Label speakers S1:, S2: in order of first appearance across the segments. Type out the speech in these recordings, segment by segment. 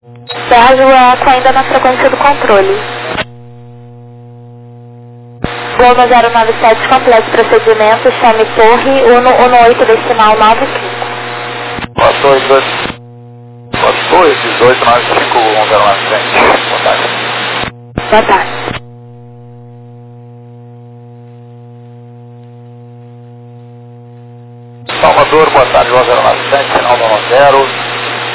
S1: Sérgio Eco ainda na frequência do controle. Goma 097, complete procedimento, chame torre, Uno 18, decimal 95.
S2: Boa torre, 1895, 109. Boa tarde.
S1: Boa tarde.
S2: Salvador, boa tarde, 109, final 90.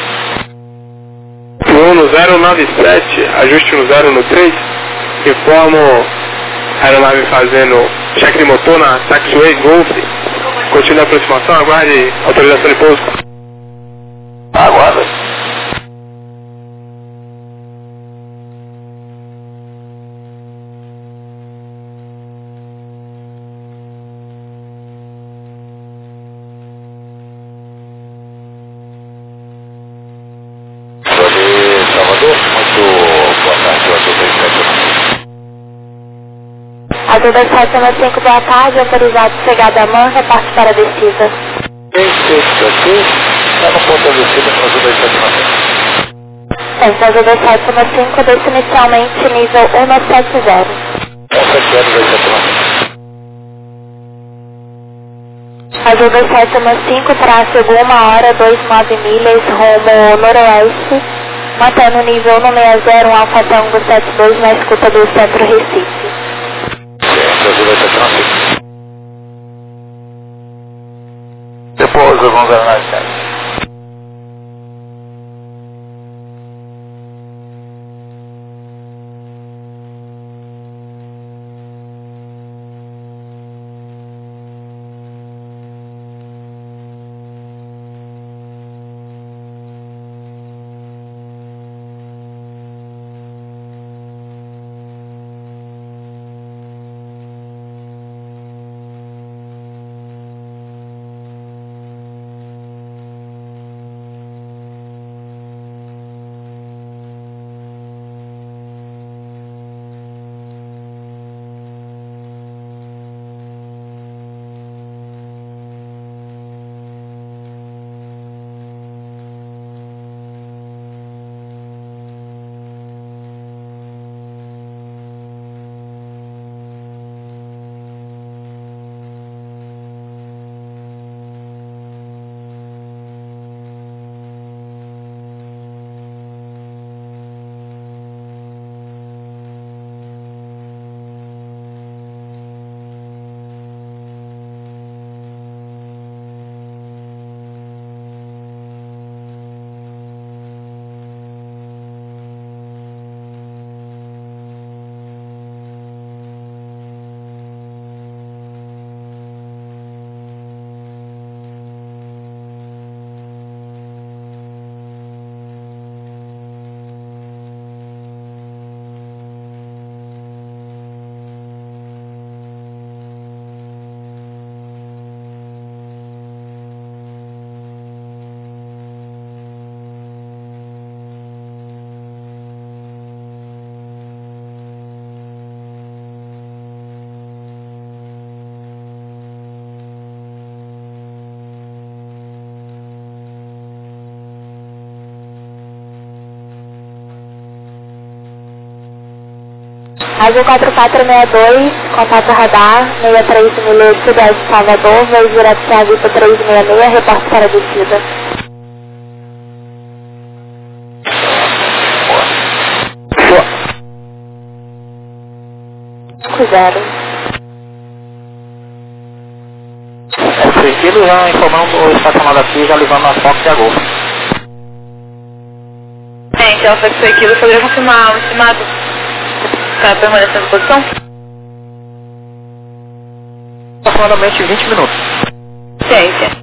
S3: Uno 097, ajuste no 0 no 3, informo a aeronave fazendo check de motor na taxiway Golf, continue a aproximação, aguarde autorização de pouso.
S2: Aguarda. Salvador, muito boa tarde,
S1: Azul 2795, boa tarde, autorizado chegada a MAN, reparte para a descida.
S2: aqui, está no ponto da descida, no Azul 2795.
S1: Esse Azul 2795, desce inicialmente nível 170.
S2: 170,
S1: Azul 2715, tráfego 1h, 29 milhas, rumo noroeste, mantendo nível 160, Alfa Tango 72, na escuta do centro Recife.
S2: Azul 2795. Depois vamos ver na licença.
S1: Azul 4462, contato radar, 63 milhas sudeste Salvador, voo direto Serviço 366, reporte para a descida. Zero.
S2: Tranquilo, já informando o estacionado aqui, já levando a foto de Agol.
S4: Gente, ela foi que foi aquilo, poderia confirmar o estimado para permanecer na posição?
S2: Aproximadamente 20 minutos.
S4: Ciência.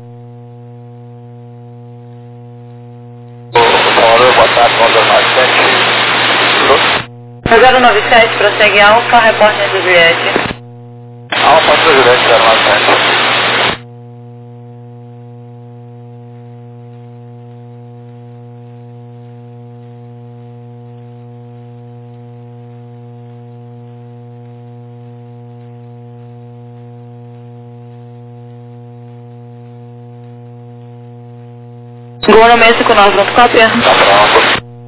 S2: Salvador, boa tarde,
S4: 097, prossegue Alfa, repórter do Juliette.
S2: Alfa, Juliette, 097.
S4: Gol no México, 9, pronto, cópia.
S2: Tá pronto.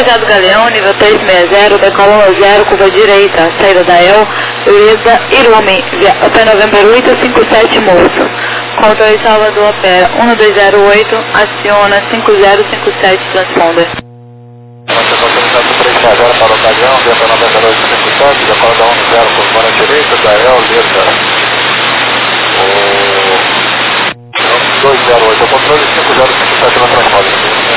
S4: Autorizado Galeão, nível 360, decola 0, curva direita, saída da El, Luísa Irume, Hotel November 857 Moço. Controle Salvador, opera 1208, aciona 5057, transponder.
S2: Autorizado 360 para o Galeão, Delta 9857, decola da 10, curva para a direita, da El, Luísa. 208, o controle 5057 no transponder.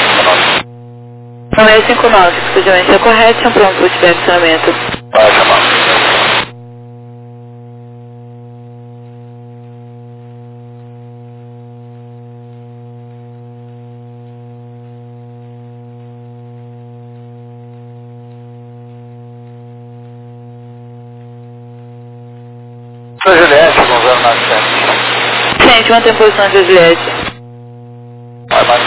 S4: 9659, expediente correto, pronto para o direcionamento.
S2: Vai chamar. Juliette, com 0900.
S4: Gente, mantém posição de Juliette.
S2: Vai, mais.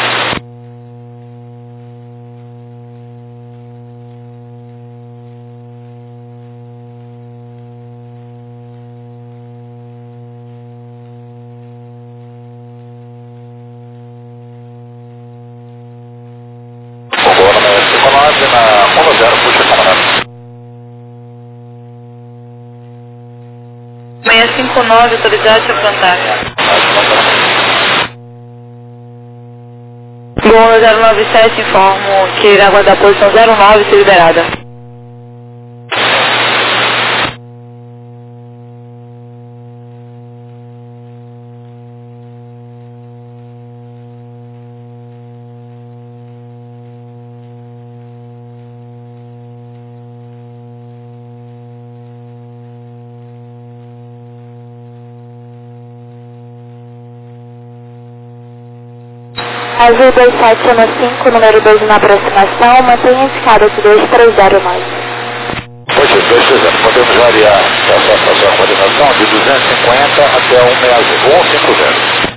S2: Na 10, puxa a camarada.
S4: 659, autoridade a plantar. Gol 097, informo que irá aguardar a posição 09 e ser liberada.
S1: Azul 2715, número 2 na aproximação, mantenha a escada de 2309.
S2: Poxa, 230, podemos variar essa sua coordenação de 250 até 150.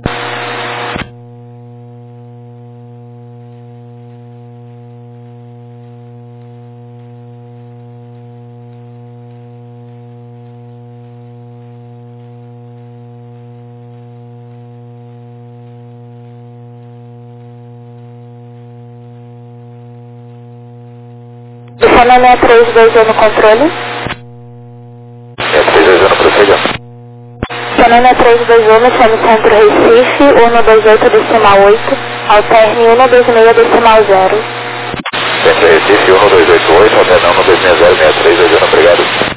S1: Telefone 6321 no controle.
S2: 6321 prossiga.
S1: Telefone 6321, chame Centro Recife, 128 decimal 8, alterne 126 decimal 0.
S2: Centro Recife 1288, alterne 126 obrigado.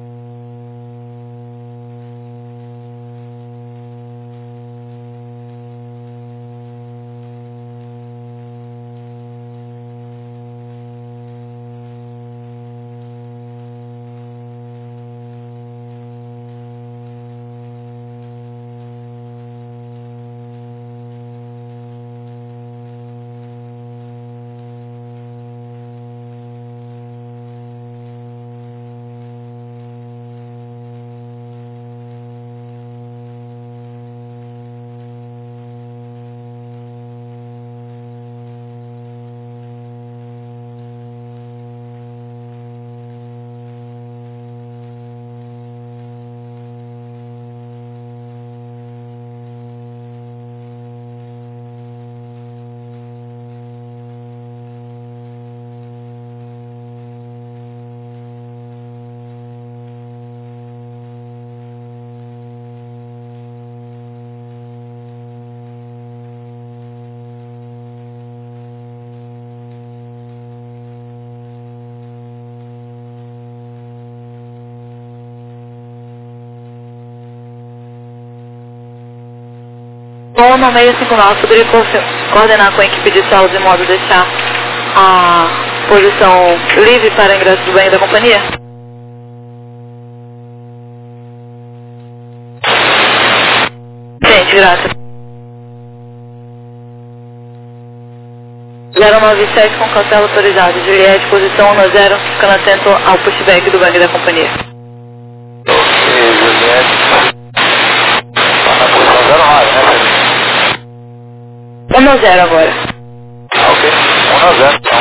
S4: Bom, no 659, poderia coordenar com a equipe de saúde de modo a deixar a posição livre para ingresso do banho da companhia? Gente, graças. 097 com cautela autorizada. Juliette, posição 10, ficando atento ao pushback do banco da companhia.
S2: Ok, Juliette. Está na posição 09, né,
S4: 1-0 agora.
S2: Ok, 1-0 então.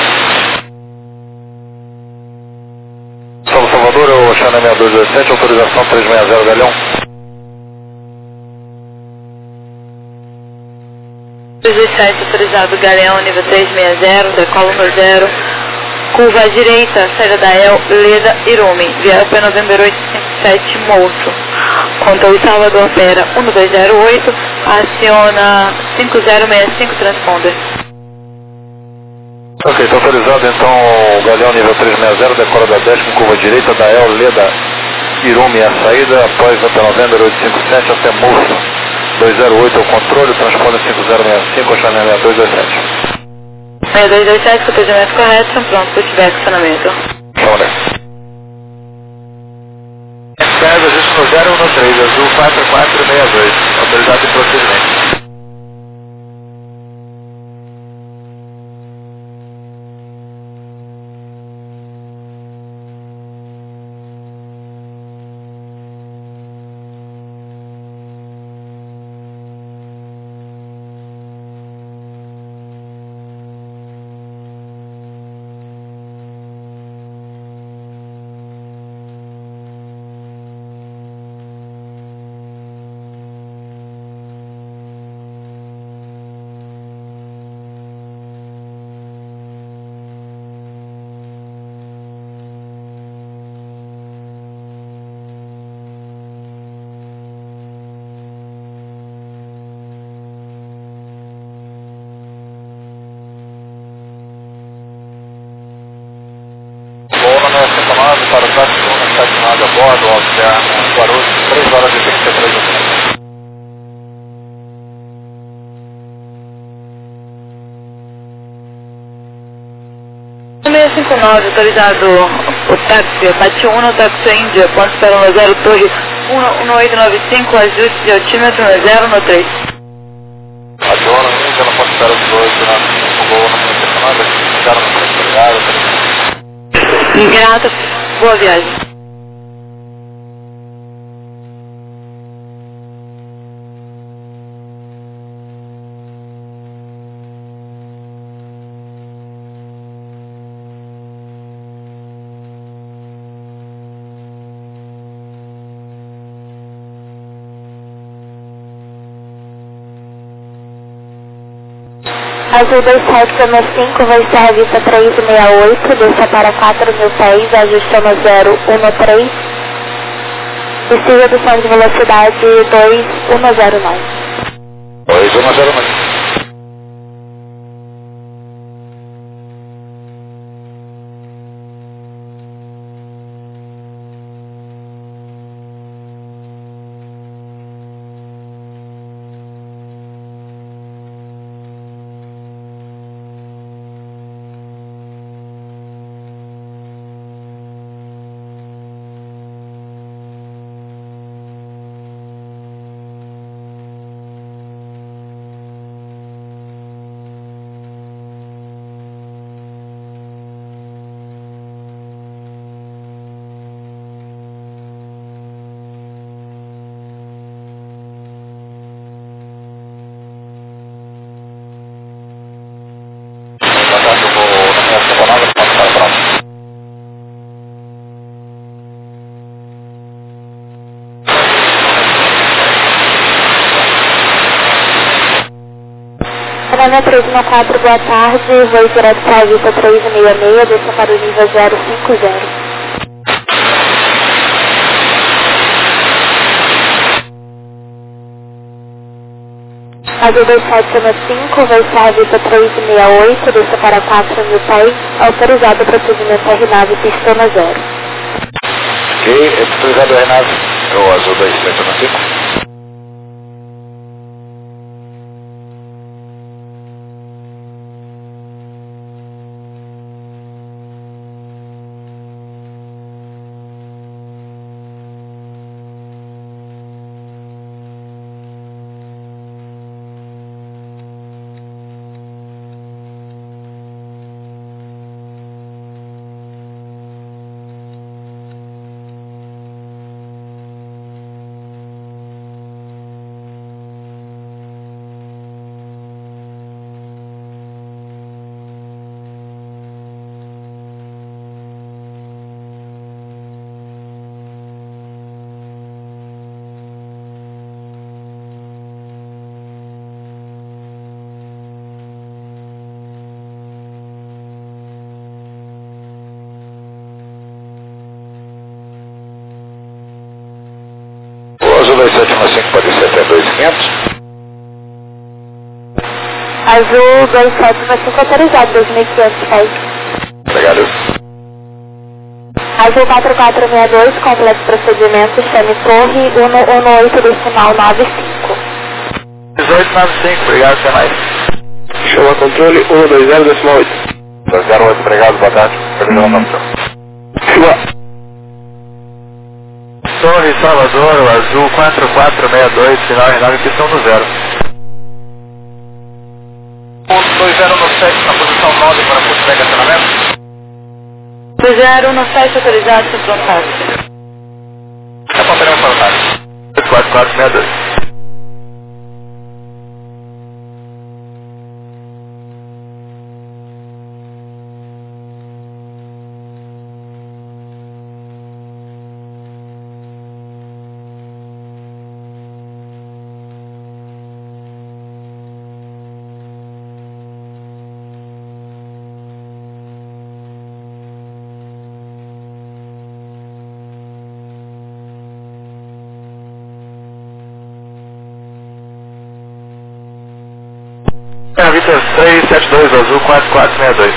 S2: São Salvador, eu Xana 6217, autorização 360 Galeão.
S4: 227 autorizado Galeão, nível 360, decolo no 0, curva à direita, saída da El, Leda, Irume, via P November 857, Moço. Controle Salvador, opera 1208, aciona 5065, transponder.
S2: Ok, está autorizado então o Galeão nível 360, decola da 10 com curva direita da El, Leda, Irume, a saída, após P November 857 até Moço. 208 é o controle, transponder 5065, Oxané 6227.
S4: 6227, procedimento correto, são prontos para tiver acionamento.
S2: Vamos lá. Pega, ajuste no 013, azul 4462, autorizado em procedimento. Para o táxi 179 a bordo, Oceano Guarulhos, 3 horas e 33 minutos.
S4: O 659, autorizado o táxi, Apache 1, táxi Índia, ponto para 0, torre 1895, ajuste de altímetro 0 no 3.
S2: Adoro, Índia, não pode esperar os dois, o voo no 659, ficaram no transportado.
S4: Grata, boa viagem.
S1: Azul 2765 vai estar à vista 368, desça para 4.000 pés, ajuste no 013 e siga redução de velocidade 2109.
S2: 2109.
S1: Canal 314, boa tarde, voo direto para a vista 366, desça para o nível 050. Azul 2765, vai estar à vista 368, desça para 4.000 pés, autorizado o procedimento R9, pistona 0.
S2: Ok, autorizado R9, o Azul 2765. 2715 pode ser até 2500.
S1: Azul 2715 autorizado, 2500 faz.
S2: Obrigado.
S1: Azul 4462, complexo procedimento, chame torre 118 decimal 95.
S2: 1895, obrigado, até mais.
S3: Chama controle 120 decimal 8.
S2: 208, obrigado, boa tarde. Terminal nome. Torre Salvador, Azul 4462, sinal renove, pistão do 0. Ponto 2097 na posição 9 para curso de estacionamento.
S4: 2097 autorizado para frontário.
S2: Apontaremos frontário. 4462. Vitor 372, Azul 4462.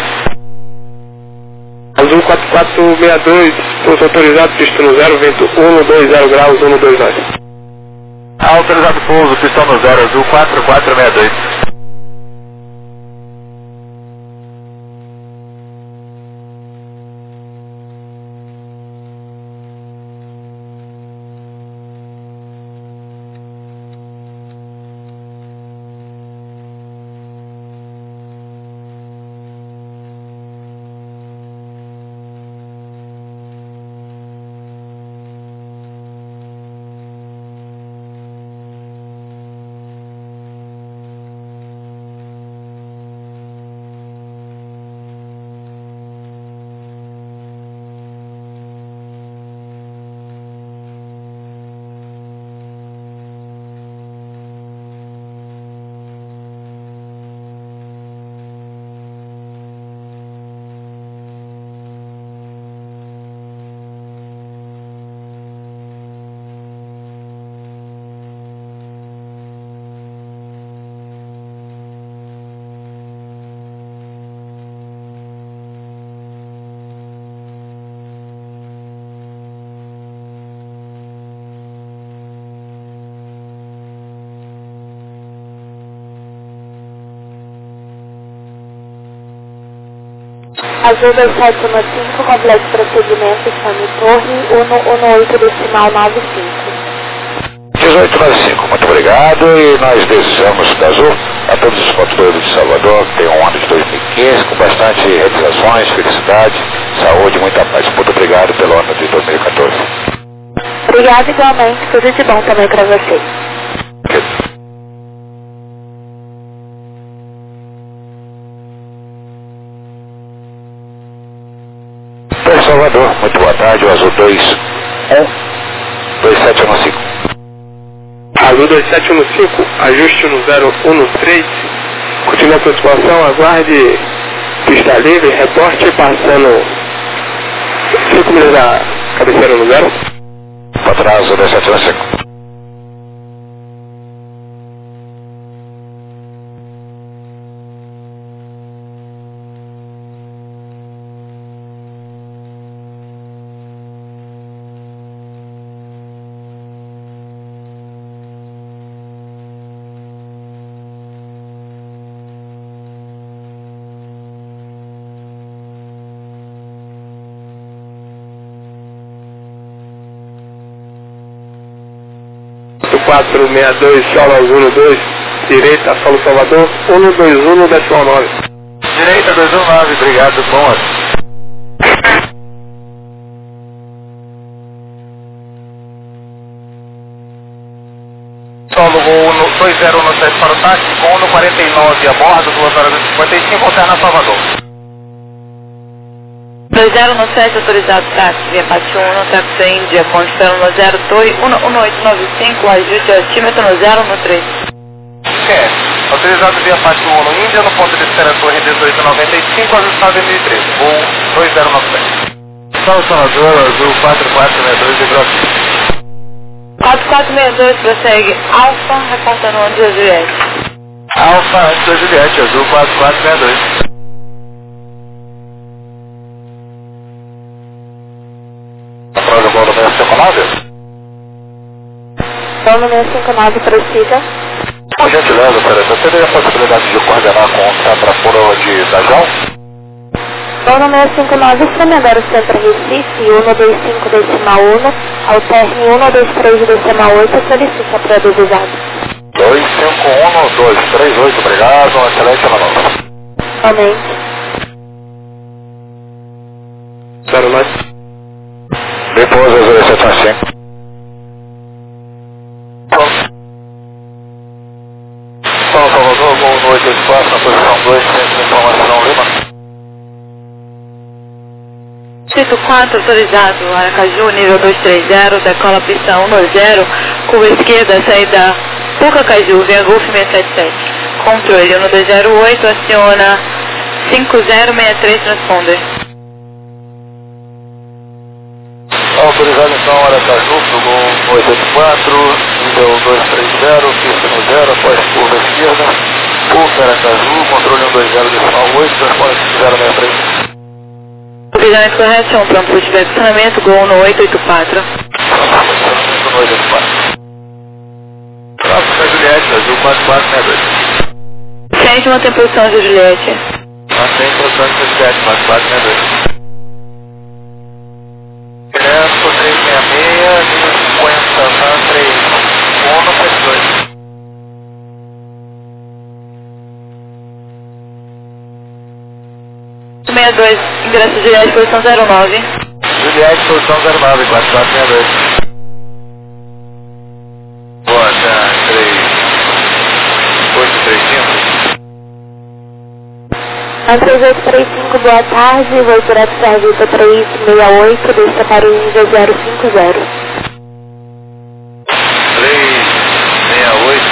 S3: Azul 4462, pouso autorizado, pista no 0, vento 120 graus, 129.
S2: Autorizado pouso, pistão no 0, Azul 4462.
S1: Azul 2715, complexo procedimento, chame torre 118 decimal 95.
S2: 1895, muito obrigado e nós desejamos da Azul a todos os controladores de Salvador que tenham um ano de 2015 com bastante realizações, felicidade, saúde e muita paz. Muito obrigado pelo ano de 2014.
S1: Obrigada igualmente, tudo de bom também para vocês.
S2: Salvador, muito boa tarde, o Azul 2715.
S3: Azul 2715, ajuste no 013, continua a aproximação, aguarde, pista livre, reporte, passando 5 milhas da cabeceira no 0.
S2: Para trás, Azul 2715.
S3: Do 462, solo Azul 2, direita, solo Salvador, 121 decimal 9.
S2: Direita 219, obrigado, bom ano. Solo 2017 para o táxi, com 149 a bordo, 2 horas e 55, alterna Salvador.
S4: 2097 autorizado táxi, via Pátio 1, táxi Índia, com espera no 0, torre 11895, ajuste o altímetro no 013.
S2: Autorizado via Pátio 1 no Índia, no ponto de espera torre 1895, ajustado em 2013, voo 2097. Salvador, Azul 4462 de Brasil.
S4: 4462 prossegue Alfa, reportando antes da Juliette.
S2: Alfa antes da Juliette, azul 4462. Após o voo do 659?
S1: Voo no 659, prossiga.
S2: Por gentileza, Teresa, teria a possibilidade de coordenar com o centro a prova de Dajal?
S1: Voo no 659, chame agora o centro Recife, 125 decimal 1, ao término 123 decimal 8, solicita para devisado.
S2: 251238, obrigado, uma excelente manobra.
S1: Somente.
S3: 09.
S2: Depois, azul 715. São Salvador, voo no 884, na posição 2, centro de informação Lima.
S4: Distrito 4, autorizado, Aracaju, nível 230, decola pista 120, curva esquerda, saída Pucacaju, via Golf 677. Controle 1208, aciona 5063, transponder.
S2: Autorizado então, Aracaju, pro gol 884, nível 230, pista no 0, após curva esquerda, Puca, Aracaju, controle 120, decimal 8, transponder 063.
S4: Obrigamento correção, pronto para tiver funcionamento, gol no 884.
S2: Próxima Juliette, azul 4462.
S4: Frente, mantém posição de Juliette.
S2: Mantém posição de Juliette, 4462. Direto 366, 50, 3, 1, 72.
S4: Ingresso Juliette, posição 09.
S2: Juliette, posição 09, 4462. Boa, 3835.
S1: A 3835, boa tarde, voo direto Servita 368, desça para o nível 050.
S2: 368,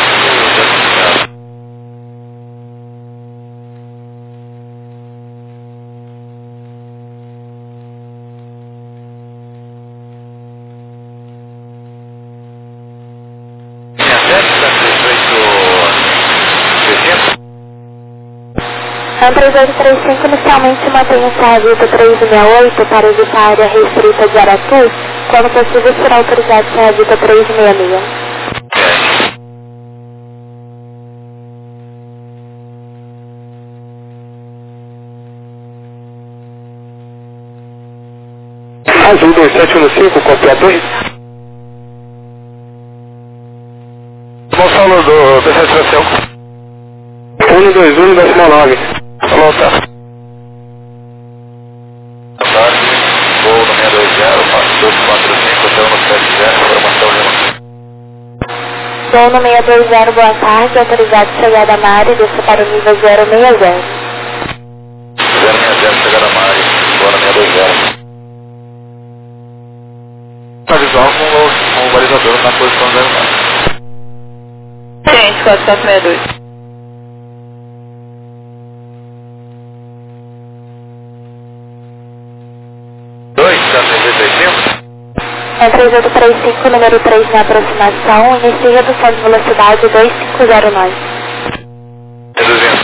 S1: 3835 inicialmente mantém o Servita 368 para evitar a área restrita de Aratu, quando possível será autorizado o Servita 366.
S3: Azul 2715, copiador.
S2: Gonçalo do B7
S3: 121, decimal 9.
S2: Alô, tá. Tarde, voo no 620, 245, hotel no 70, informação Lima.
S1: Voo no 620, boa tarde, autorizado chegada na área, desça para o nível 060.
S2: 060, chegada na área, voo no 620. Tá visual com o balizador na posição 09.
S4: Frente, 4462.
S1: A 3835, número 3 na aproximação, inicia redução de velocidade 2509.
S2: Reduzindo.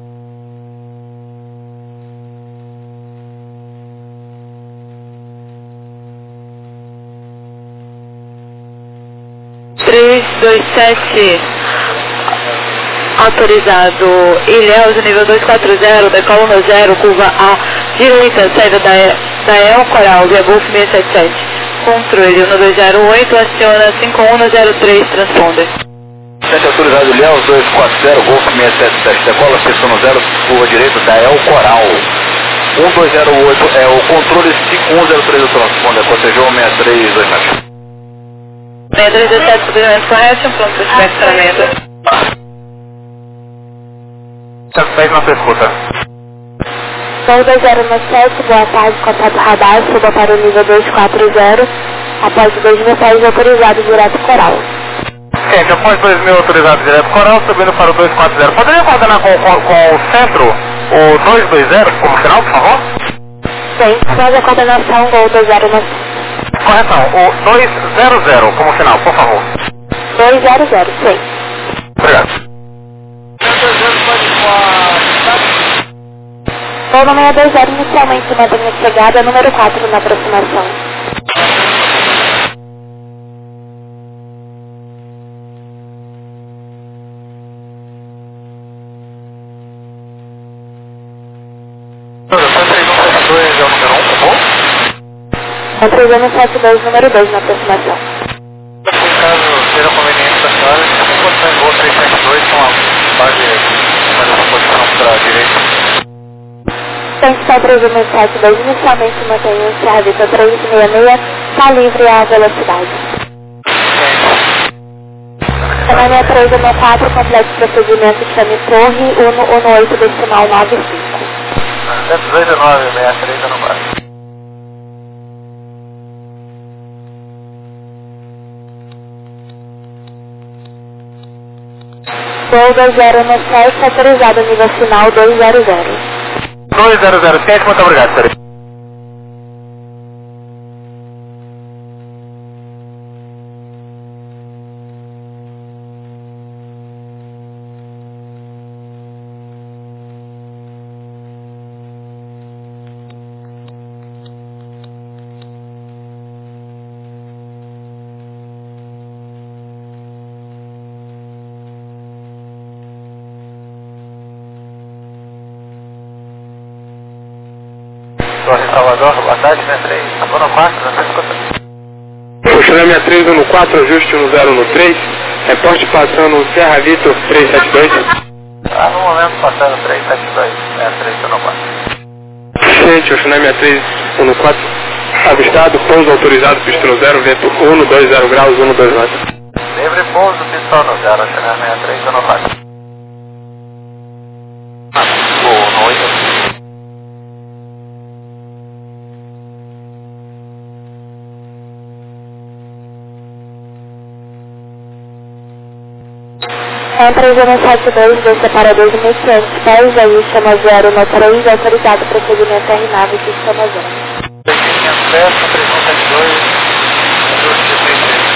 S4: Autorizado Ilhéus, nível 240, decola no 0, curva A, direita, saída da El Coral, via Golf 677. Controle 1208, aciona 5103, transponder.
S2: Centro autorizado Ilhéus 240, Golf 677, decola, pista no 0, curva direita da El Coral. 1208 é o controle 5103 do transponder, cortejou 6327.
S4: 6327, suprimento correto, pronto para tiver funcionamento.
S2: 110 na sua escuta.
S1: Voo 2097, boa tarde, contato radar, suba para o nível 240, após 2.000 pés autorizado direto Coral.
S2: Gente, após 2.000 autorizado direto Coral, subindo para o 240. Poderia coordenar com o centro, o 220, como final, por favor?
S1: Sim, faz a coordenação, Voo 2097.
S2: Correção, o 200 como final, por favor.
S1: 200, sim.
S2: Obrigado.
S1: Voo no 620 inicialmente mantenha chegada número 4 na aproximação.
S2: É
S1: 3172, número 2 na aproximação.
S2: Caso seja conveniente da senhora, tem condições de voo 372 com a base de posição para a direita.
S1: Extensão 3172, inicialmente mantenha o Servita 366, está livre a velocidade. Canal 6364, complexo procedimento chame Torre, Uno 8, decimal 95.
S2: 189, 63, eu não vai.
S1: Voo 2017, autorizado nível final 200.
S2: 2007, muito obrigado, senhor. Salvador, boa tarde, 63, vou no 4, 250.
S3: Puxando a minha 314, ajuste 1013, reporte passando Serra Vitor 372.
S2: No momento passando 372, 63, eu não vai.
S3: Gente, puxando a minha 314, avistado, pouso autorizado, pistão 0, vento 120 graus, 129.
S2: Livre pouso, pistão no 0, puxando a minha 3, eu não vai. No 8.
S1: Entra 172, desça para 2.500 pés, aí chama 0 no 3, autorizado procedimento R9, que chama 0.
S2: 500 pés, 372, ajuste de 33.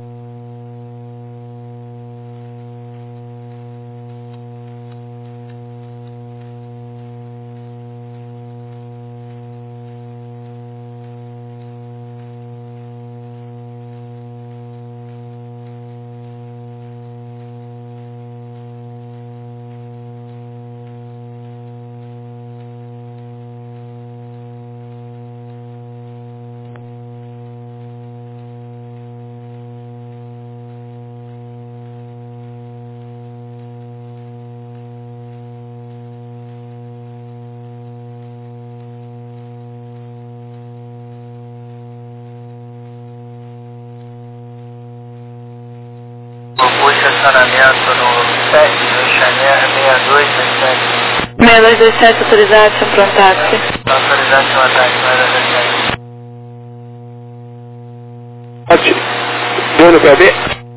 S2: O estacionamento no 7, no Xané 6227.
S4: 6227, autorizado, sem pronto táxi.
S2: Autorizado, sem ataque, 6227.
S3: Pode. Dono PB.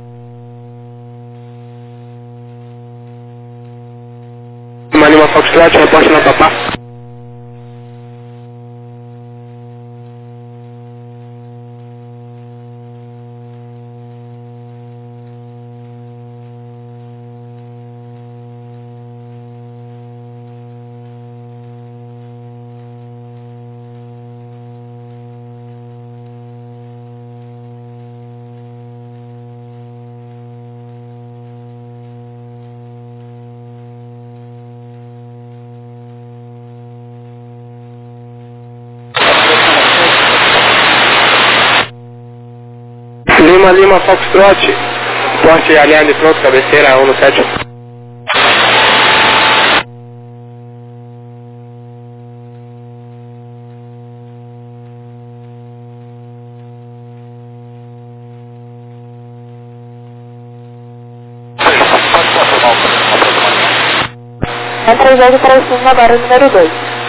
S3: Manima Foxtrot, reporte na Papá. Lima Foxtrot, porte alinhado e pronto, cabeceira 117.
S1: Entra 235, agora o número 2.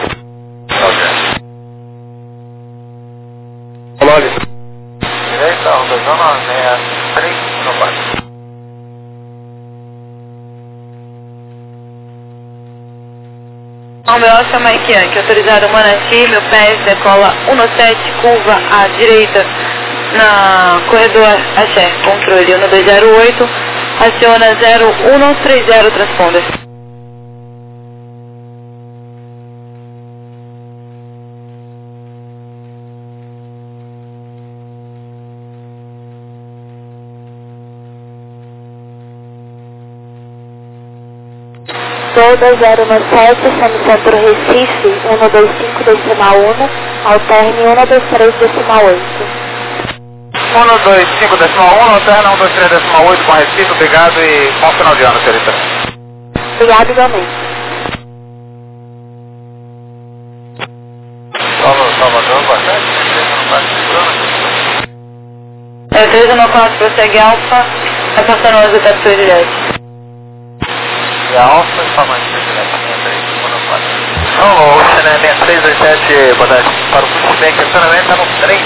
S3: Olha.
S2: Direita, zona 63, no 4.
S4: O meu chama Mike Yankee, autorizado Manati, meu pés decola 17, curva à direita, na corredor Axé, controle 1208, aciona 0130 transponder.
S1: Gol 2097, Centro Recife, 125 decimal 1, alterne 123 decimal 8.
S2: 125 decimal 1, alterna 123 decimal 8 com Recife, obrigado e bom final de ano, senhorita.
S1: Obrigado igualmente.
S2: Salvador, boa tarde.
S4: 394 prossegue Alfa, afastando as etapas diretas.
S2: E a Alfa, informando o Xené 6327, boa tarde. Para o pushback, acionamento está no 3.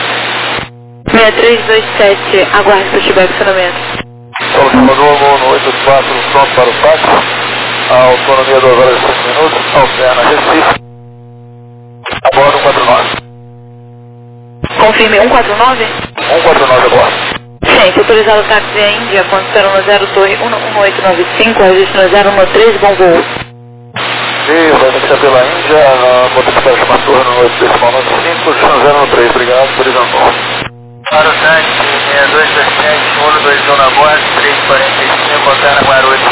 S4: 6327, aguarde pushback, acionamento.
S2: Solo Salvador, voo no 884, pronto para o táxi. A autonomia 2 horas e 5 minutos, alterna Recife. A bordo 149.
S4: Confirme 149?
S2: 149 a bordo.
S4: Gente, autorizado o táxi à Índia, condição no 0 Torre 11895, registro no 013, bom voo.
S2: Sim, vai ter que ser pela Índia, vou ter que chamar torre no 895, chama 013, obrigado, autorizando bom. Para o táxi, 6227, 121 na bordo, 345, alterna Guarulhos.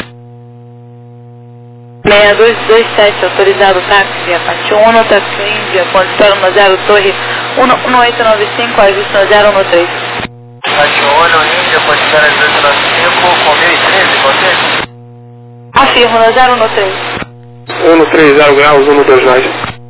S4: 6227, autorizado o táxi, Apache 1, táxi Índia, condição no 0 Torre 11895, registro no 013.
S2: Apache 1, Índia, condição 1895, com 1013, você?
S4: Afirmo no 013.
S3: 130 graus, 129.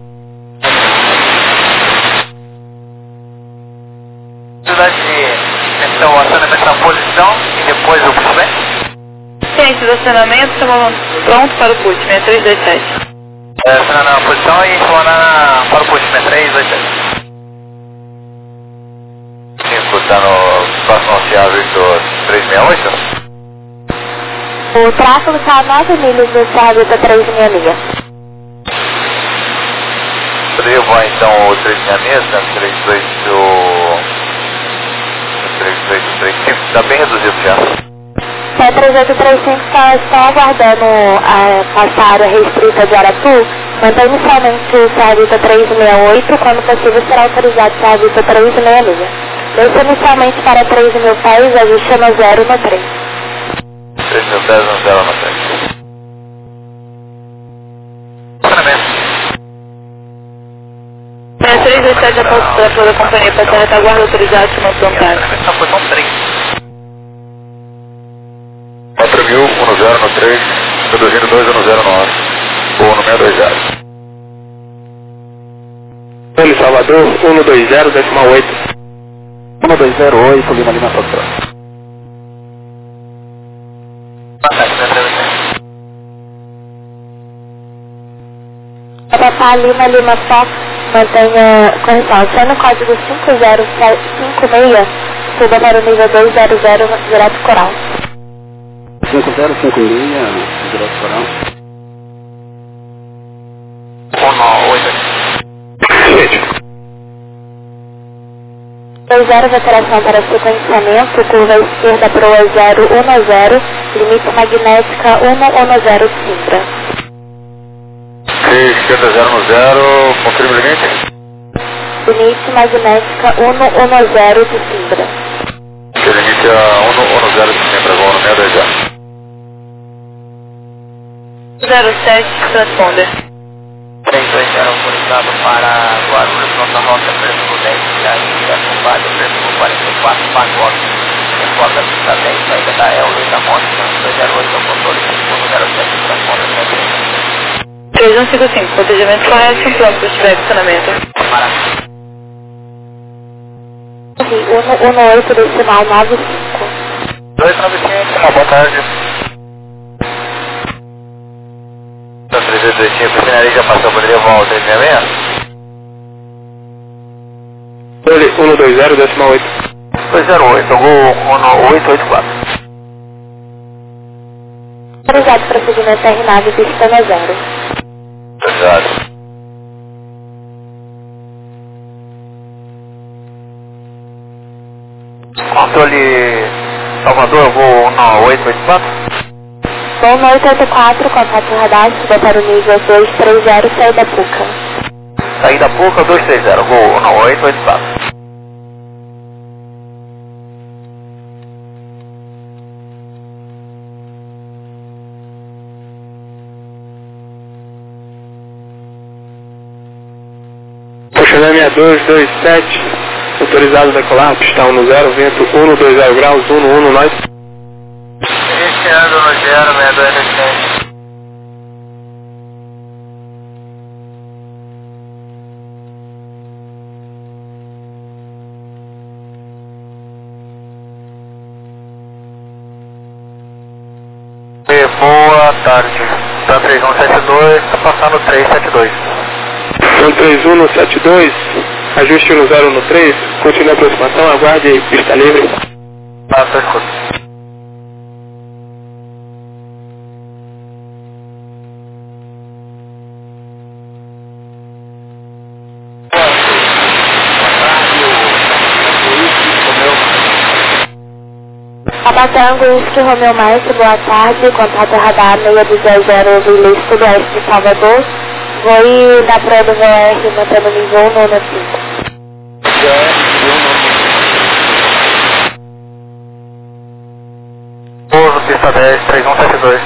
S2: Então, o acionamento na posição e depois o pushback?
S4: Ciente do acionamento, estamos pronto para o push, 6327.
S2: Acionar na posição e informar para o push, 6327. 5 está no próximo alteável do 368?
S1: O tráfego está a 9 milhas do Órbita 366.
S2: Levar então o 366, 3835, está bem reduzido já.
S1: 3835 está aguardando passar a área restrita de Aratu, mantém inicialmente o Órbita 368, quando possível será autorizado o Órbita 366. Desça inicialmente para 3.000 pés, ajuste no 0 no 3.
S2: 3.000 pés no 0 no 3. Funcionamento.
S4: 6327 após o tráfego da companhia passar a retaguarda autorizado se não plantar.
S2: Na posição 3. 4.000, 1 no 0 no 3, reduzindo 2 no 0 no 11. Voo no 620.
S3: Ele Salvador, 120, decimal 8.
S2: 1208, Lima Lima Foxtrot.
S1: Para Lima Lima Fox, mantenha correção. Sendo o código 5056, suba para o nível 200 direto coral.
S2: 5056, direto coral.
S1: 20 alteração para sequenciamento, curva esquerda para o 010, limite magnética 110 de Sintra.
S2: Esquerda 010, confirme o limite.
S1: Limite magnética 110 de Sintra.
S2: O limite é 110 de Sintra, voo no 620.
S4: 07, transponder.
S2: 320 autorizado para Guarulhos, nossa rota Preço 10, já está combate, Preço 44, pacote. Informa pista 10, saída da EL, da Monte, 208, controle 507, transponder
S4: 3155, protegimento correto, pronto para estiver acionamento.
S2: Maravilha.
S1: 18 decimal 95.
S2: 295, uma boa tarde. Então, 328, a finaria já passou, poderia voar o 366?
S3: Ele 120, decimal 8.
S2: 208, eu vou no 884.
S1: Autorizado procedimento R9, pista 0.
S2: Exato. controle Salvador, voo 1884.
S1: Voo 884, contato radar, suba para o nível 230, saída Puca.
S2: Saída Puca 230, voo 1884.
S3: Puxando 6227, autorizado a decolar, pista 10, vento 120 graus, 11 nós.
S2: Iniciando no 06227. Boa tarde. Tá 3172, tá passando 372.
S3: Então 3172, ajuste no 0 no 3, continue a aproximação, aguarde pista livre.
S2: Tá, tô escutando.
S1: Abatango, Whisky Romeu Maestro, boa tarde, contato radar 6200, Vila Sudoeste de Salvador, voo da Praia do VR, mantendo nível 195.
S2: Pouso, pista 10, 3172.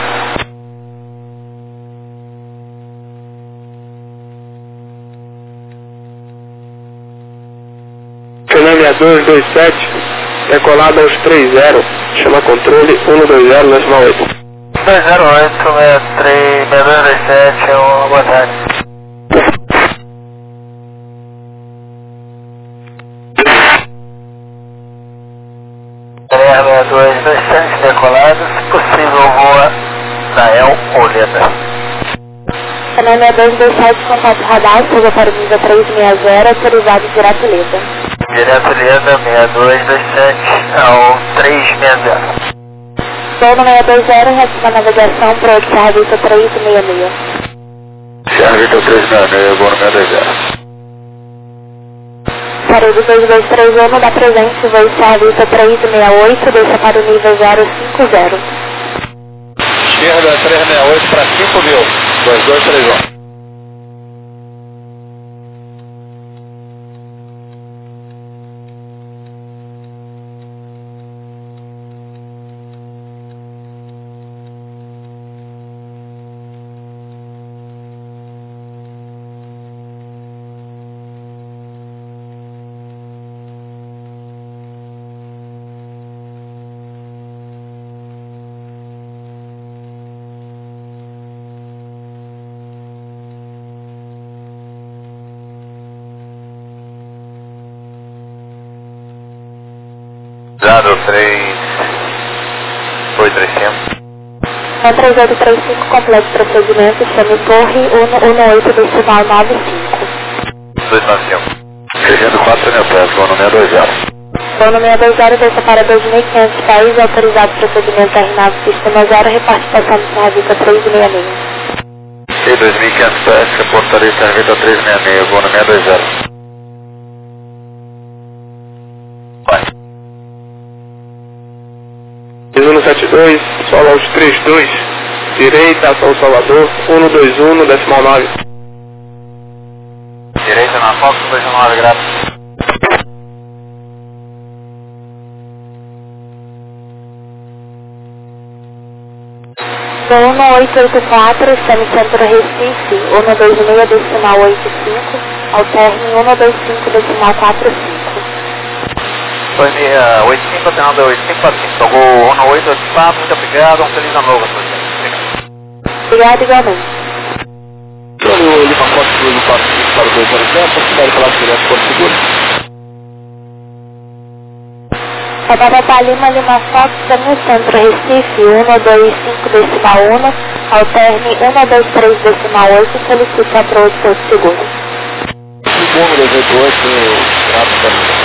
S3: Fernando 6227, decolado aos 30, chama controle 120, decimal 8.
S2: 208, 63, 6227, boa tarde. R6227 decolado, se possível voa da El Oleda.
S1: Fernando 227, contato radar, suba para o nível 360, autorizado direto Leda.
S2: Direto Leda, 6227 ao 360.
S1: Voo no 620, retima a navegação para o Serra Vista 366.
S2: Serra Vista 366, voo no 620.
S1: Sarudo 2231, dá presente, voo Serra Vista 368, deixa para o nível 050.
S2: Esquerda 368 para 5.000, 2231. Zado 3835.
S1: 3835, completo procedimento, chame Torre 118, decimal 95.
S2: 295. 604 mil pés, voo no 620.
S1: Voo no 620, deixa para 2.500 pés, autorizado procedimento RNAV Sistema 0, repartição de Serra Vista 366.
S2: E 2.500 pés, reportaria Serra Vista 366, voo no 620. Vai.
S3: 172, solo aos 32, direita, São Salvador, 121, decimal 9.
S2: Direita na Fox 29 graus.
S1: Voo no 884, Semicentro Recife, 126, decimal 85, alterne 125, decimal 45.
S2: 85, alternando 8545. Togou 1884, muito obrigado, um feliz ano novo a todos.
S1: Obrigado igualmente.
S2: Olha o Lima Fox do 45 para o 207, possibilidade de falar direto por seguro.
S1: Tabarabá Lima Fox, Semicentro Recife, 125, decimal 1, alterne 123, decimal 8, solicita para o Porto Seguro.
S2: Bom, 288, grato também.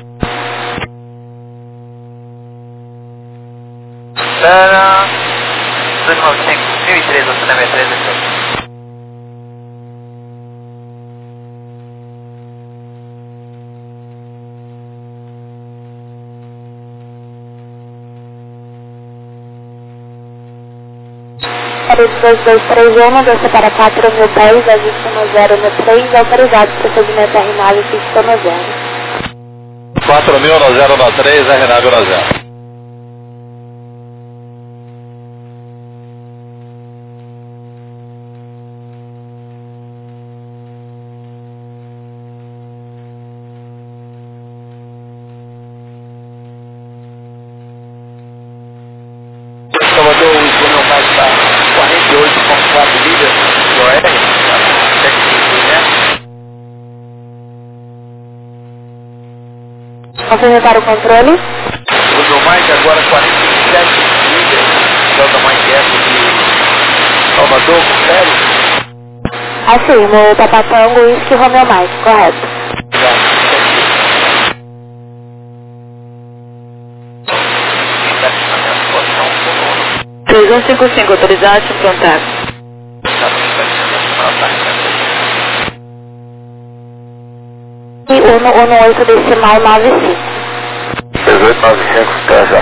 S2: Para 295, 1003, você na minha 13,
S1: Paris 2231, desce para 4.000 pés, ajuste no 0 no 3, autorizado procedimento R9, pista no 0.
S2: 4.000 no 0 no 3, R9 no 0.
S3: Salvador, o meu mais está 48,4 milhas do OR,
S1: Confirme para o controle.
S3: o meu mais agora 47 milhas, que é o tamanho dessa de Salvador, sério?
S1: Afirmo, Papa Tango, Whisky Romeo Mike, correto.
S4: 3155, autorizado, frontal.
S1: E 118 decimal 95.
S2: 1895, tá já.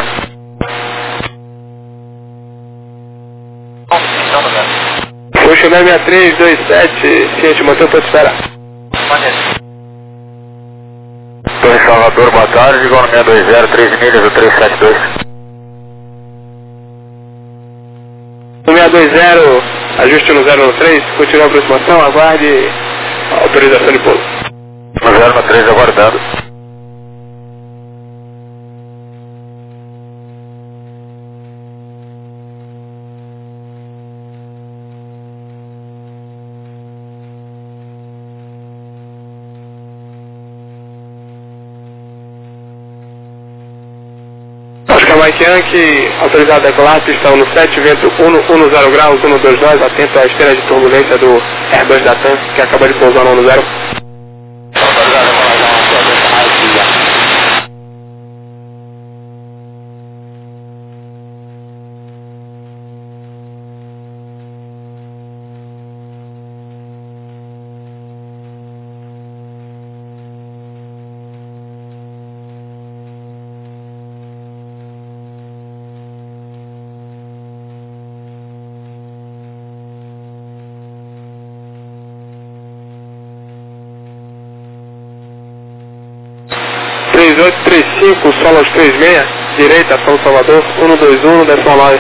S3: Puxa 96327, ciente, mantém para esperar.
S2: Torre Salvador, boa tarde, igual no 620, 3 milhas do 372.
S3: 1620, ajuste no 0 no 3, continua a aproximação, aguarde a autorização de pouso.
S2: No 0 no 3, aguardando.
S3: Oscar Mike Yankee, autorizado a decolar, pistão no 7, vento 110 graus, 129, atento à esteira de turbulência do Airbus da TAM, que acaba de pousar no 10. Três 3835, solo aos 36, direita, São Salvador, 121, decimal 9.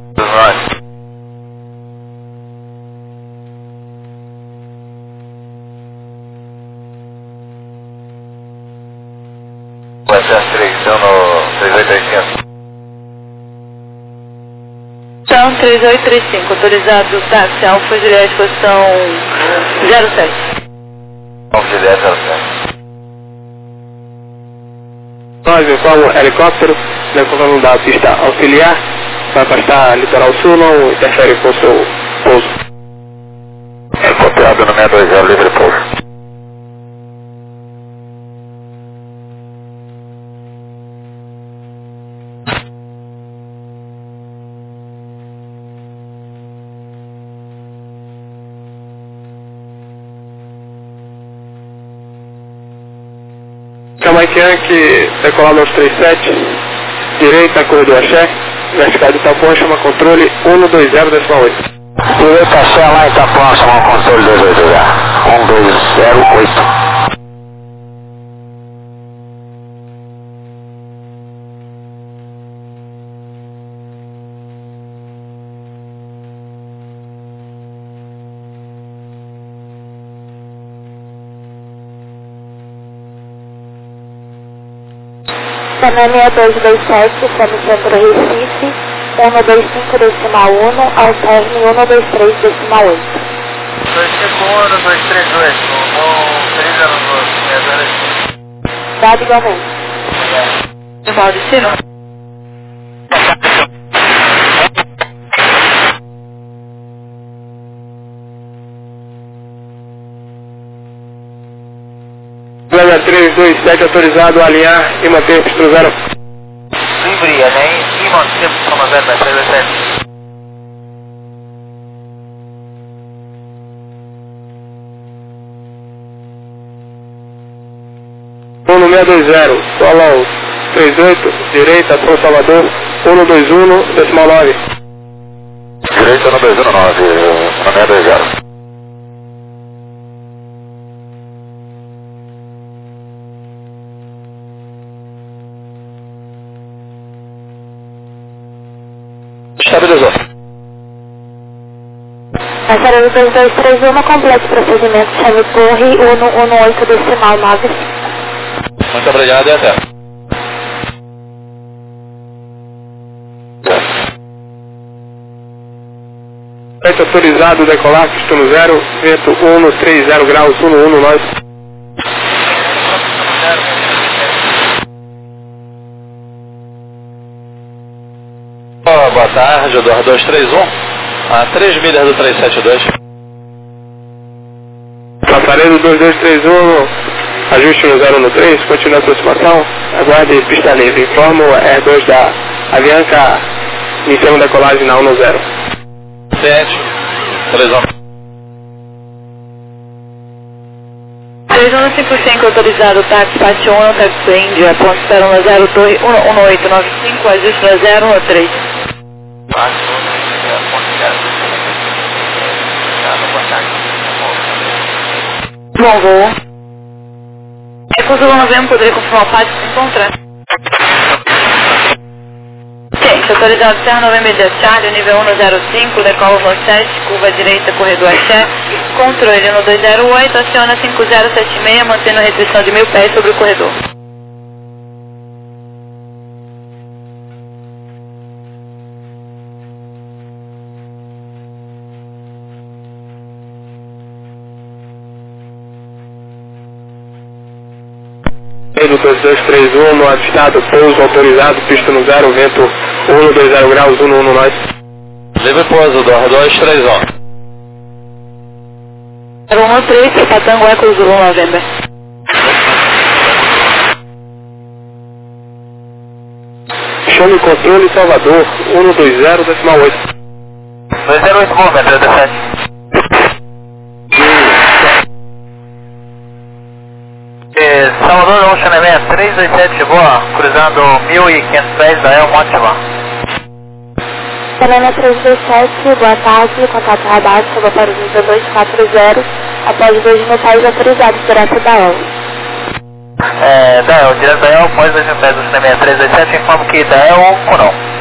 S2: Vai ser as 3, então no 3885.
S4: Então, 3835, autorizado, táxi Alfa Juliette, posição 07.
S2: Auxiliar 07.
S3: Nós informamos helicóptero, decolando da pista auxiliar, vai afastar litoral sul, não interfere com o seu pouso.
S2: É copiado no 620, livre pouso.
S3: Mike Yankee, decolado aos 37, direita, corredor axé, vertical de Itapuã, chama controle 120, decimal 8.
S2: Direita axé lá em Itapuã, chama o controle 1208.
S1: Também 6227, Centro Recife, 125 decimal 1, alterne 123 decimal 8.
S2: 251, 232, não 302,
S1: Dado igualmente.
S4: Decimal destino.
S3: Plana 327, autorizado a alinhar e manter o pistão 0.
S2: livre, né? E mantemos como 0 na 327.
S3: No 620, solo 38, direita, São Salvador, 121, decimal 9.
S2: Direita direita 1209, na 620. Estabilizou.
S1: Passarelo 2231, complete procedimento, chave torre 118 decimal 9.
S2: Muito obrigado e até.
S3: Frente autorizado, decolar, pistão 0, vento 130 graus, 11 nós.
S2: Boa tarde, 2231, a 3 milhas do 372.
S3: Passarelo 2231, ajuste no 013, continua a aproximação, aguarde pista livre. Informo R2 da Avianca, iniciando decolagem na 10.
S2: Ciente, 31.
S4: 3155 autorizado, táxi Pátio 1, táxi Índia, ponto espera 10, torre 11895, ajuste no 013. Bom voo. É com o Zulu Novembro, poderia confirmar o pátio se encontrar. Ciente, autorizado Serra Novembro de Charlie, nível 105, decola no 7, curva direita, corredor Axé, controle no 208, aciona 5076, mantendo a restrição de 1000 pés sobre o corredor.
S3: Do 2231, no avistado, pouso autorizado, pista no 0, vento 120 graus, 11 nós.
S2: Livre pouso, 2231.
S4: 013, Patango Eco Zulu Novembro.
S3: Chame controle Salvador, 120 decimal 8.
S2: 208, bom, 37. Salvador, Ocean 327, boa, cruzando 1500 pés da El Monte Van.
S1: Selena 327, boa tarde, contato radar, chegou para o nível 240, após 2.000 pés autorizados direto da El.
S2: Da El, direto da El, após 2.000 pés do Ocean 327, informo que da El ou não.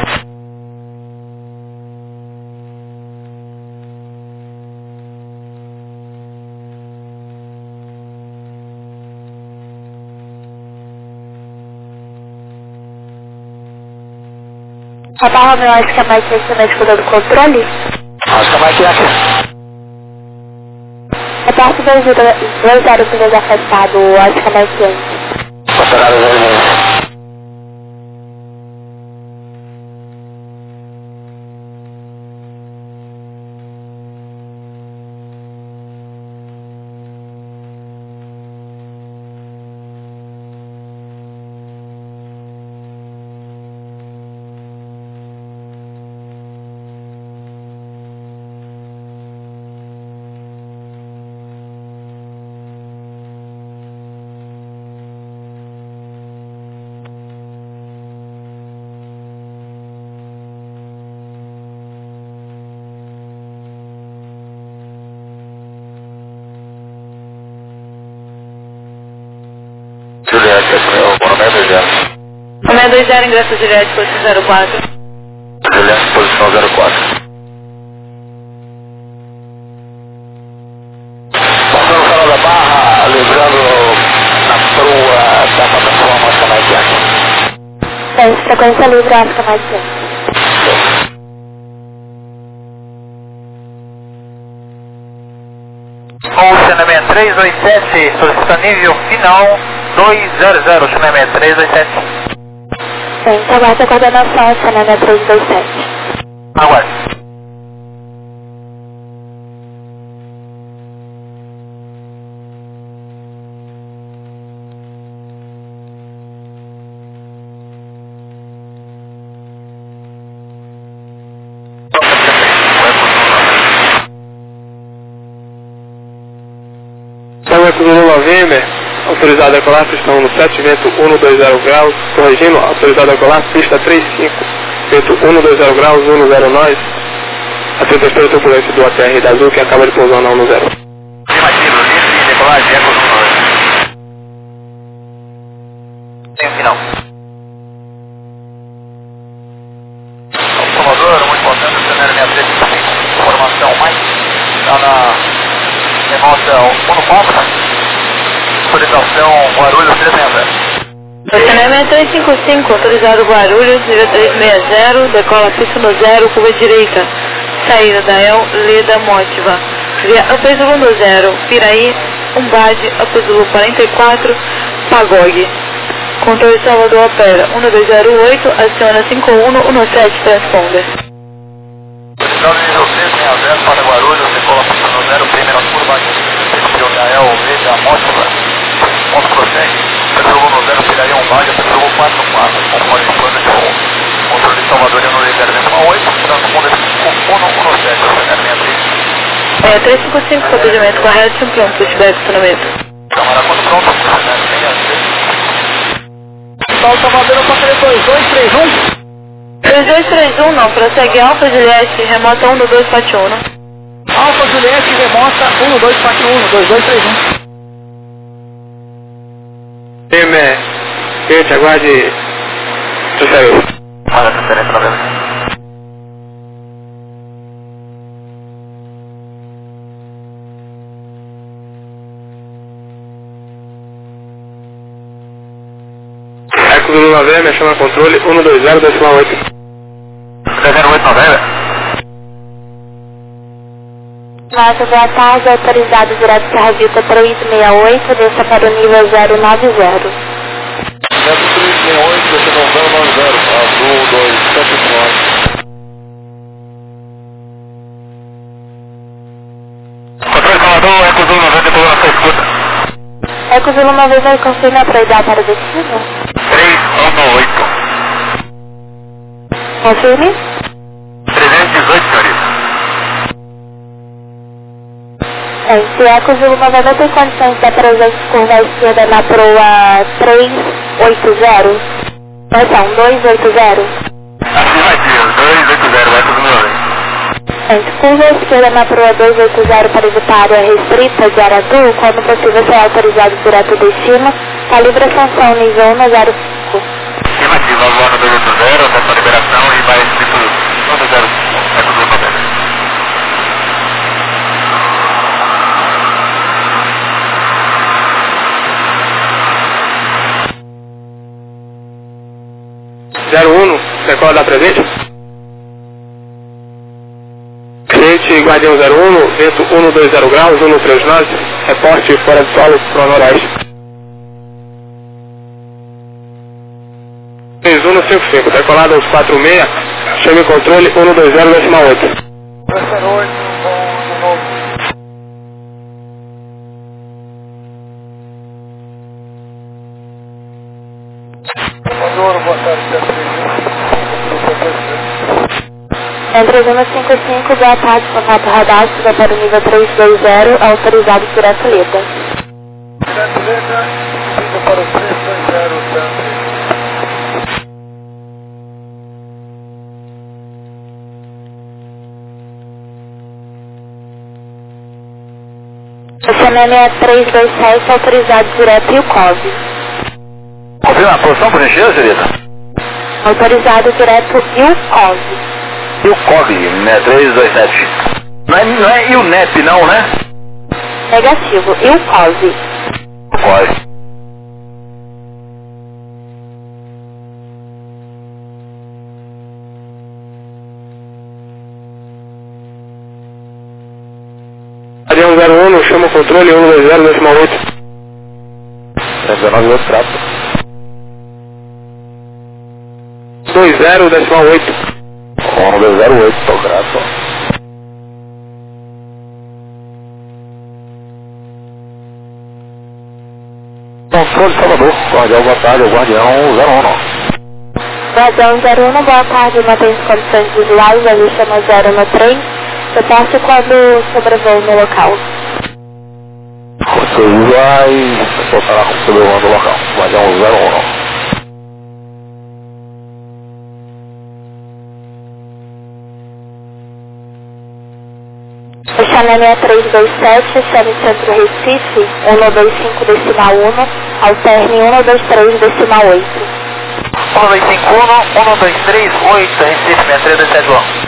S1: Radar Romeo, acho que é mais certo na escuta do controle.
S2: Acho que é mais aqui.
S1: É parte 203 afastado, acho que é mais ciente.
S2: Considerado 00. Juliette, o nome é 20.
S4: O 620, ingresso direto, posição 04.
S2: Juliette, posição 04. Passando o canal da Barra, livrando na proa da plataforma canadiana.
S1: Tem frequência livre, acho que é mais ciente.
S2: Ocean 327, solicita nível final 200, Ocean 327.
S1: Tem, aguarda a coordenação, Ocean 327.
S2: Aguarde.
S3: Eco Zulu November, autorizado a decolar, pistão no 7, vento 120 graus, corrigindo, autorizado a decolar, pista 35, vento 120 graus, 10 nós. Atenta pela turbulência do ATR da Azul que acaba de pousar na 10.
S2: Afirmativo, livre e decolagem, Eco 19. Tem o final. Salvador, muito importante, o cenário 63, informação mais, está na remota monopólio, autorização Guarulhos 360.
S4: Estacionamento 355, autorizado Guarulhos, nível 360, decola pista no 0, curva direita, saída da El Leda Mótiva, via Apezulo no 0, Piraí, Umbade, Apezulo 44, Pagog. Controle Salvador opera 1208, aciona 5117 transponder.
S2: Autorizado nível 360 para Guarulhos, decola pista no 0, primeira curva, desceu da El Leda Mótiva, ponto prossegue. Apezulo no 0, Piraí, Umbade, Apezulo 44, conforme o plano de controle de Salvador no líder 8, transponder 5117, cenário 63.
S4: 355, procedimento correto, sim, pronto, pushback, estacionamento.
S2: Câmara quando pronto, cenário 63.
S5: Salta Madeira para 2231.
S4: 3231 não, prossegue Alfa Juliette, remota 12241.
S5: Alfa Juliette, remota 1241, 2231.
S3: Cliente, aguarde. Sucesso.
S2: Olha, transferência na vez.
S3: Eco do Lula Velha, me chama controle 120.8.
S2: 308 Novembro.
S1: Nossa, boa tarde, autorizado direto Serravita 368, desça para o nível 090.
S2: Neto 368, descendo 090, Azul 279. Controle Salvador, Eco Zulu 90, depois na sua escuta.
S1: Eco Zulu 90 vai confirmar para ideal para o destino?
S2: 318.
S1: Confirme?
S2: 318, senhorita.
S1: Se Eco Zulu 90 tem condições da presença curva à esquerda na proa 380? Atenção, 280.
S2: Afirmativo, 280, Eco Zulu 90.
S1: Curva à esquerda na proa 280 para evitar área restrita de Aratu, quando possível ser autorizado direto destino, calibre a sanção nível 105.
S2: Afirmativo, aguarda 280, até a liberação e vai escrito 105, Eco Zulu 90.
S3: Decola da presente. Cliente Guardião 01, vento 120 graus, 139, reporte fora de solo para o noroeste. 3155, decolada aos 46, chame controle 120.8.
S5: 308, bom, de novo. Salvador, boa tarde,
S1: 3155, boa tarde, contato radar, vai para o nível 320, autorizado direto Leda.
S5: Direto Leda, indo para o 320 também.
S1: Estacionamento é 327, autorizado direto e o COV.
S2: Confirma a posição, por gentileza, senhorita?
S1: Autorizado direto e o COV.
S2: E o COV, né, 327. Não é e o NEP não, né?
S1: Negativo, e o COV.
S2: COV.
S3: Guardião 01, chama o controle 120.8.
S2: 19 outro trato.
S3: 20.8.
S2: 108, tô grato. Controle Salvador, Guardião, boa tarde, Guardião 01.
S1: Guardião 01, boa tarde, mantém as condições visuais, a luz chama 0 no trem. Reporte quando sobrevoo no local.
S2: Você vai voltar com o sobrevoando no local. Guardião 01.
S1: 6327, chame Centro Recife, 125,1, alterne 123,8.
S6: 1251, 1238, Recife 6327.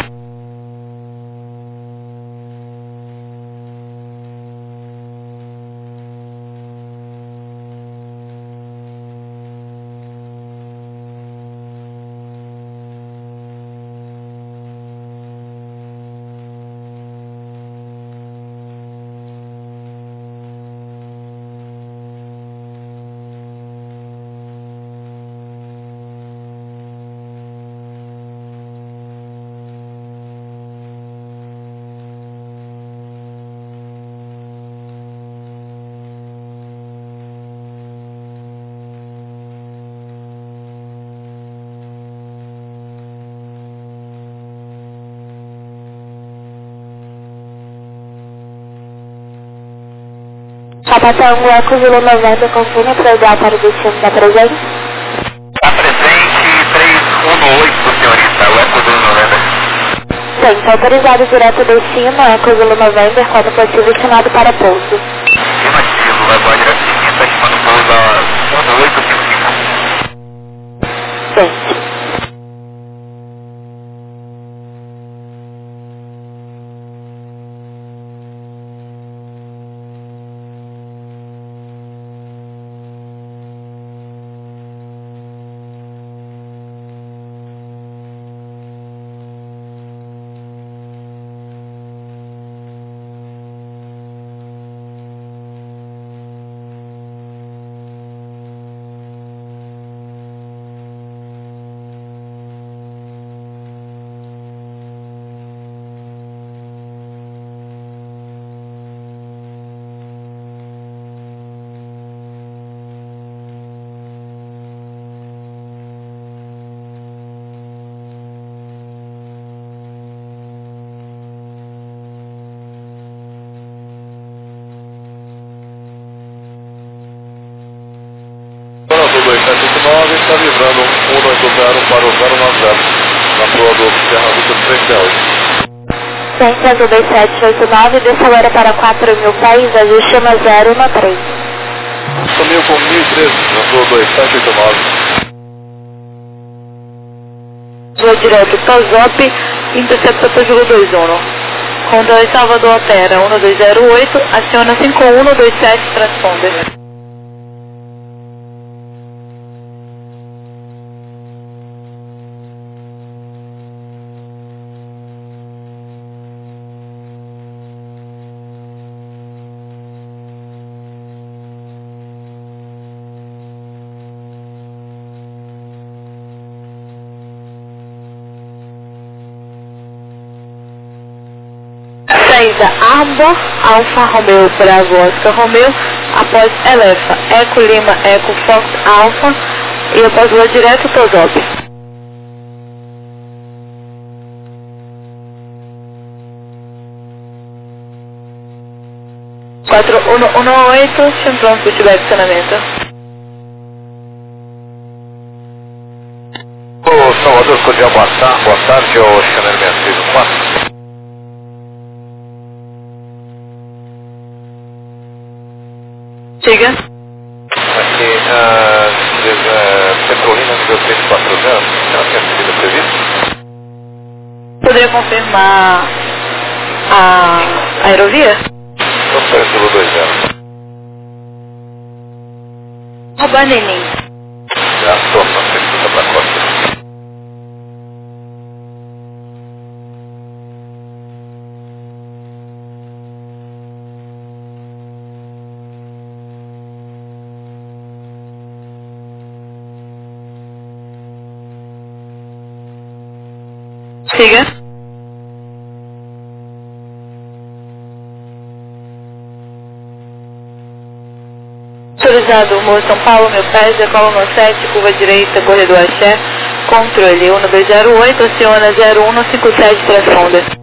S1: Sapatango Eco Zulu 90, confirme para igual para o destino da presença.
S6: A presente 318, senhorita, o Eco Zulu 90.
S1: Sim, está autorizado direto destino, Eco Zulu 90, quando possível, estimado para pouso.
S6: Afirmativo, vai voar direto destino, está estimando pouso a 1855.
S1: Sim.
S2: Operador 2789 está livrando 180 para o 090, na proa do Serra Luta 368.
S1: Centro Azul 2789, decelera para 4.000 pés, ajuste na 0 na 3.
S2: Sumiu com 1013, na proa 2789.
S4: Voo direto Tozop, intercepta Tozulu 21. Controle Salvador Opera 1208, aciona 5127, transponder. Saída Arbor, Alfa Romeo Bravo Oscar Romeo, após Elefa, Eco Lima, Eco Fox Alfa e após voa direto Tozop. Quatro 118, Chantron, pushback, acionamento.
S2: Ô Salvador, podia boa tarde, ô Chanel 664.
S4: Siga.
S2: Aqui, Petrolina nível 340, será que é subida prevista?
S4: Poderia confirmar a aerovia?
S2: Transferência Zulu 20.
S4: Abanenim.
S2: Já estou na segunda para a costa.
S4: Siga. Autorizado, Morro São Paulo, meu pé, decola no 7, curva direita, corredor Axé, controle 1208, aciona 0157, transponder.